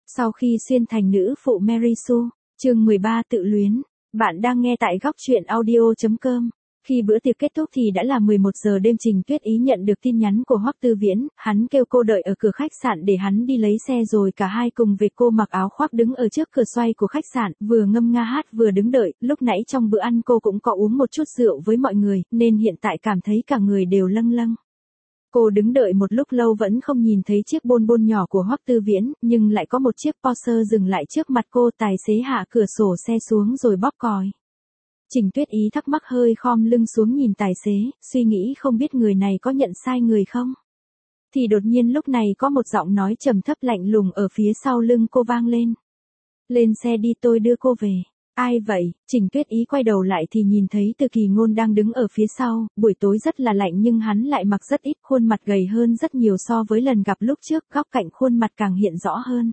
Sau khi xuyên thành nữ phụ Mary Sue, chương 13 tự luyến, bạn đang nghe tại góc truyện audio.com. Khi bữa tiệc kết thúc thì đã là 11 giờ đêm. Trình Tuyết Ý nhận được tin nhắn của Hoắc Tư Viễn, hắn kêu cô đợi ở cửa khách sạn để hắn đi lấy xe rồi cả hai cùng về. Cô mặc áo khoác đứng ở trước cửa xoay của khách sạn, vừa ngâm nga hát vừa đứng đợi. Lúc nãy trong bữa ăn cô cũng có uống một chút rượu với mọi người, nên hiện tại cảm thấy cả người đều lâng lâng. Cô đứng đợi một lúc lâu vẫn không nhìn thấy chiếc bôn bôn nhỏ của Hoắc Tư Viễn, nhưng lại có một chiếc Porsche dừng lại trước mặt cô. Tài xế hạ cửa sổ xe xuống rồi bóp còi. Trình Tuyết Ý thắc mắc hơi khom lưng xuống nhìn tài xế, suy nghĩ không biết người này có nhận sai người không. Thì đột nhiên lúc này có một giọng nói trầm thấp lạnh lùng ở phía sau lưng cô vang lên. Lên xe đi, tôi đưa cô về. Ai vậy? Trình Tuyết Ý quay đầu lại thì nhìn thấy Từ Kỳ Ngôn đang đứng ở phía sau. Buổi tối rất là lạnh nhưng hắn lại mặc rất ít, khuôn mặt gầy hơn rất nhiều so với lần gặp lúc trước, góc cạnh khuôn mặt càng hiện rõ hơn.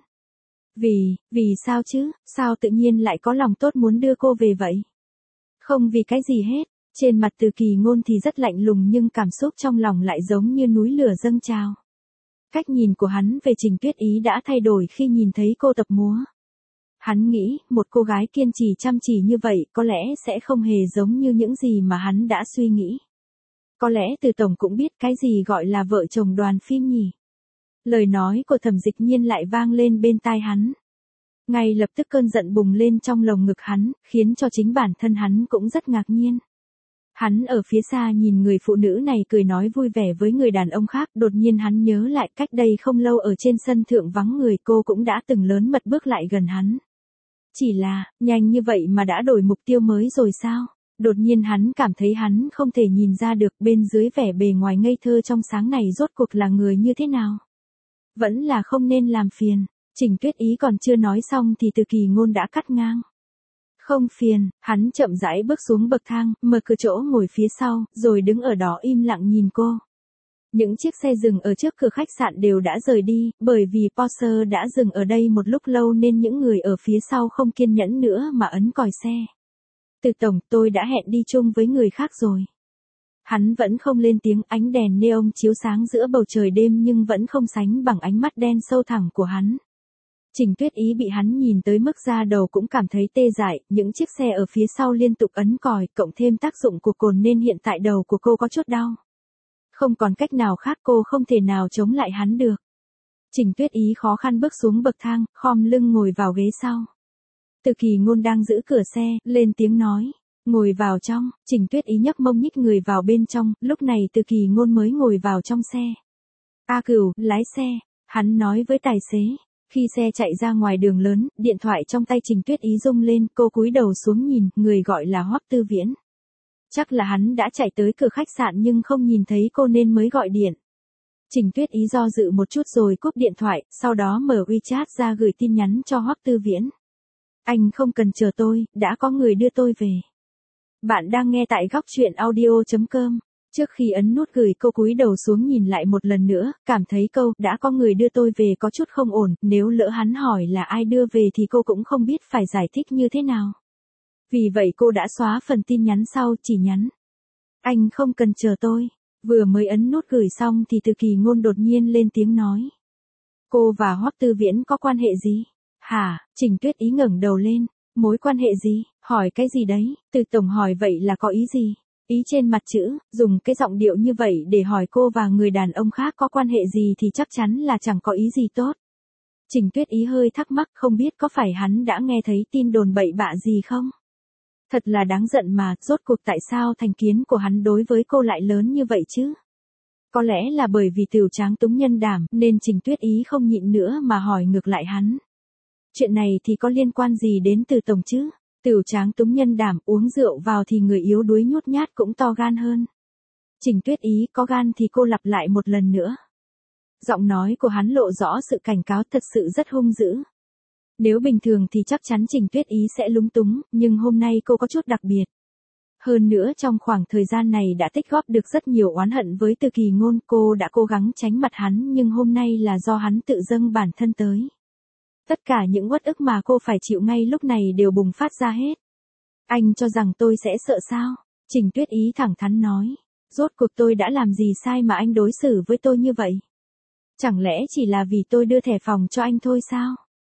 Vì sao chứ? Sao tự nhiên lại có lòng tốt muốn đưa cô về vậy? Không vì cái gì hết. Trên mặt Từ Kỳ Ngôn thì rất lạnh lùng nhưng cảm xúc trong lòng lại giống như núi lửa dâng trào. Cách nhìn của hắn về Trình Tuyết Ý đã thay đổi khi nhìn thấy cô tập múa. Hắn nghĩ, một cô gái kiên trì chăm chỉ như vậy có lẽ sẽ không hề giống như những gì mà hắn đã suy nghĩ. Có lẽ Từ tổng cũng biết cái gì gọi là vợ chồng đoàn phim nhỉ. Lời nói của Thẩm Dịch Nhiên lại vang lên bên tai hắn. Ngay lập tức cơn giận bùng lên trong lồng ngực hắn, khiến cho chính bản thân hắn cũng rất ngạc nhiên. Hắn ở phía xa nhìn người phụ nữ này cười nói vui vẻ với người đàn ông khác, đột nhiên hắn nhớ lại cách đây không lâu ở trên sân thượng vắng người cô cũng đã từng lớn mật bước lại gần hắn. Chỉ là, nhanh như vậy mà đã đổi mục tiêu mới rồi sao? Đột nhiên hắn cảm thấy hắn không thể nhìn ra được bên dưới vẻ bề ngoài ngây thơ trong sáng này rốt cuộc là người như thế nào. Vẫn là không nên làm phiền. Trình Tuyết Ý còn chưa nói xong thì Từ Kỳ Ngôn đã cắt ngang. Không phiền, hắn chậm rãi bước xuống bậc thang, mở cửa chỗ ngồi phía sau, rồi đứng ở đó im lặng nhìn cô. Những chiếc xe dừng ở trước cửa khách sạn đều đã rời đi, bởi vì Porsche đã dừng ở đây một lúc lâu nên những người ở phía sau không kiên nhẫn nữa mà ấn còi xe. Từ tổng, tôi đã hẹn đi chung với người khác rồi. Hắn vẫn không lên tiếng, ánh đèn neon chiếu sáng giữa bầu trời đêm nhưng vẫn không sánh bằng ánh mắt đen sâu thẳm của hắn. Trình Tuyết Ý bị hắn nhìn tới mức da đầu cũng cảm thấy tê dại, những chiếc xe ở phía sau liên tục ấn còi, cộng thêm tác dụng của cồn nên hiện tại đầu của cô có chút đau. Không còn cách nào khác, cô không thể nào chống lại hắn được. Trình Tuyết Ý khó khăn bước xuống bậc thang, khom lưng ngồi vào ghế sau. Từ Kỳ Ngôn đang giữ cửa xe, lên tiếng nói, ngồi vào trong. Trình Tuyết Ý nhấc mông nhích người vào bên trong, lúc này Từ Kỳ Ngôn mới ngồi vào trong xe. A Cửu, lái xe, hắn nói với tài xế. Khi xe chạy ra ngoài đường lớn, điện thoại trong tay Trình Tuyết Ý rung lên, cô cúi đầu xuống nhìn, người gọi là Hoắc Tư Viễn. Chắc là hắn đã chạy tới cửa khách sạn nhưng không nhìn thấy cô nên mới gọi điện. Trình Tuyết Ý do dự một chút rồi cúp điện thoại, sau đó mở WeChat ra gửi tin nhắn cho Hoắc Tư Viễn. Anh không cần chờ tôi, đã có người đưa tôi về. Bạn đang nghe tại góc truyện audio.com. Trước khi ấn nút gửi, cô cúi đầu xuống nhìn lại một lần nữa, cảm thấy câu đã có người đưa tôi về có chút không ổn, nếu lỡ hắn hỏi là ai đưa về thì cô cũng không biết phải giải thích như thế nào. Vì vậy cô đã xóa phần tin nhắn sau, chỉ nhắn. Anh không cần chờ tôi. Vừa mới ấn nút gửi xong thì Từ Kỳ Ngôn đột nhiên lên tiếng nói. Cô và Hoắc Tư Viễn có quan hệ gì? Hả? Trình Tuyết Ý ngẩng đầu lên. Mối quan hệ gì? Hỏi cái gì đấy? Từ tổng hỏi vậy là có ý gì? Ý trên mặt chữ, dùng cái giọng điệu như vậy để hỏi cô và người đàn ông khác có quan hệ gì thì chắc chắn là chẳng có ý gì tốt. Trình Tuyết Ý hơi thắc mắc, không biết có phải hắn đã nghe thấy tin đồn bậy bạ gì không? Thật là đáng giận mà, rốt cuộc tại sao thành kiến của hắn đối với cô lại lớn như vậy chứ? Có lẽ là bởi vì Tửu Tráng túng nhân đảm, nên Trình Tuyết Ý không nhịn nữa mà hỏi ngược lại hắn. Chuyện này thì có liên quan gì đến Từ tổng chứ? Tửu Tráng túng nhân đảm, uống rượu vào thì người yếu đuối nhút nhát cũng to gan hơn. Trình Tuyết Ý có gan thì cô lặp lại một lần nữa. Giọng nói của hắn lộ rõ sự cảnh cáo, thật sự rất hung dữ. Nếu bình thường thì chắc chắn Trình Tuyết Ý sẽ lúng túng, nhưng hôm nay cô có chút đặc biệt. Hơn nữa trong khoảng thời gian này đã tích góp được rất nhiều oán hận với Từ Kỳ Ngôn, cô đã cố gắng tránh mặt hắn nhưng hôm nay là do hắn tự dâng bản thân tới. Tất cả những uất ức mà cô phải chịu ngay lúc này đều bùng phát ra hết. Anh cho rằng tôi sẽ sợ sao? Trình Tuyết Ý thẳng thắn nói. Rốt cuộc tôi đã làm gì sai mà anh đối xử với tôi như vậy? Chẳng lẽ chỉ là vì tôi đưa thẻ phòng cho anh thôi sao?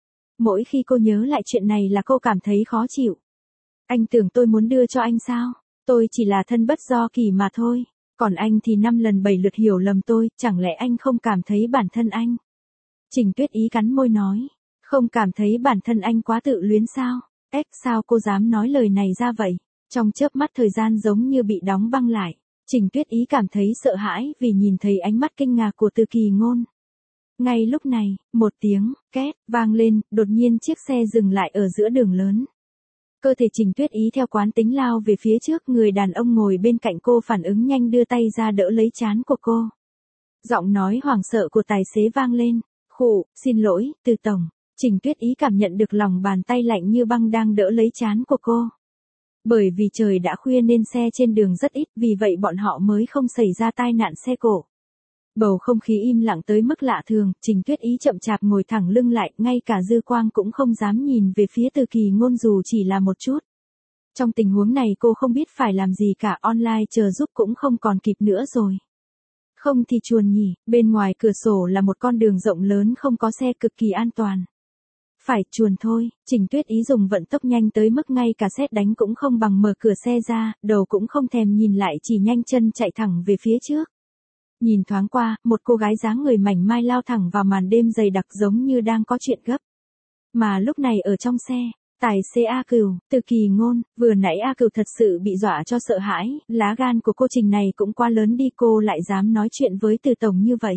Mỗi khi cô nhớ lại chuyện này là cô cảm thấy khó chịu. Anh tưởng tôi muốn đưa cho anh sao? Tôi chỉ là thân bất do kỳ mà thôi. Còn anh thì 5 lần 7 lượt hiểu lầm tôi, chẳng lẽ anh không cảm thấy bản thân anh? Trình Tuyết Ý cắn môi nói. Không cảm thấy bản thân anh quá tự luyến sao? Sao cô dám nói lời này ra vậy? Trong chớp mắt thời gian giống như bị đóng băng lại. Trình Tuyết Ý cảm thấy sợ hãi vì nhìn thấy ánh mắt kinh ngạc của Từ Kỳ Ngôn. Ngay lúc này, một tiếng két vang lên, đột nhiên chiếc xe dừng lại ở giữa đường lớn. Cơ thể Trình Tuyết Ý theo quán tính lao về phía trước, người đàn ông ngồi bên cạnh cô phản ứng nhanh đưa tay ra đỡ lấy trán của cô. Giọng nói hoảng sợ của tài xế vang lên. Khụ, xin lỗi, Từ tổng. Trình Tuyết Ý cảm nhận được lòng bàn tay lạnh như băng đang đỡ lấy trán của cô. Bởi vì trời đã khuya nên xe trên đường rất ít, vì vậy bọn họ mới không xảy ra tai nạn xe cộ. Bầu không khí im lặng tới mức lạ thường, Trình Tuyết Ý chậm chạp ngồi thẳng lưng lại, ngay cả dư quang cũng không dám nhìn về phía Từ Kỳ Ngôn dù chỉ là một chút. Trong tình huống này cô không biết phải làm gì cả, online chờ giúp cũng không còn kịp nữa rồi. Không thì chuồn nhỉ, bên ngoài cửa sổ là một con đường rộng lớn không có xe, cực kỳ an toàn. Phải chuồn thôi, Trình Tuyết Ý dùng vận tốc nhanh tới mức ngay cả sét đánh cũng không bằng, mở cửa xe ra, đầu cũng không thèm nhìn lại, chỉ nhanh chân chạy thẳng về phía trước. Nhìn thoáng qua, một cô gái dáng người mảnh mai lao thẳng vào màn đêm dày đặc giống như đang có chuyện gấp. Mà lúc này ở trong xe, tài xế A Cửu, Từ Kỳ Ngôn, vừa nãy A Cửu thật sự bị dọa cho sợ hãi, lá gan của cô Trình này cũng quá lớn đi, cô lại dám nói chuyện với Từ tổng như vậy.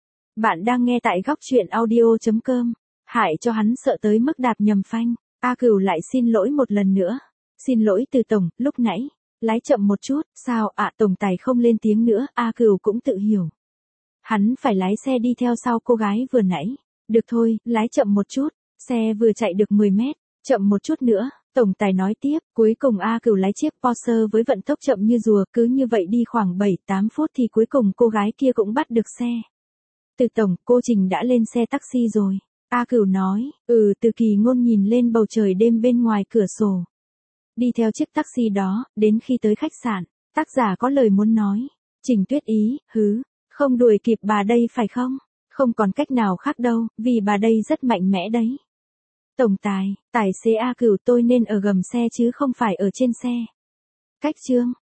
Bạn đang nghe tại góc truyện audio.com. Hại cho hắn sợ tới mức đạp nhầm phanh. A Cửu lại xin lỗi một lần nữa. Xin lỗi Từ tổng, lúc nãy lái chậm một chút. Sao ạ? Tổng tài không lên tiếng nữa, A Cửu cũng tự hiểu. Hắn phải lái xe đi theo sau cô gái vừa nãy. Được thôi, lái chậm một chút. Xe vừa chạy được 10 mét, chậm một chút nữa. Tổng tài nói tiếp, cuối cùng A Cửu lái chiếc Porsche với vận tốc chậm như rùa, cứ như vậy đi khoảng 7-8 phút thì cuối cùng cô gái kia cũng bắt được xe. Từ tổng, cô Trình đã lên xe taxi rồi. A Cửu nói. Từ Kỳ Ngôn nhìn lên bầu trời đêm bên ngoài cửa sổ. Đi theo chiếc taxi đó, đến khi tới khách sạn, tác giả có lời muốn nói. Trình Tuyết Ý, không đuổi kịp bà đây phải không? Không còn cách nào khác đâu, vì bà đây rất mạnh mẽ đấy. Tổng tài xế A Cửu, tôi nên ở gầm xe chứ không phải ở trên xe. Cách chương.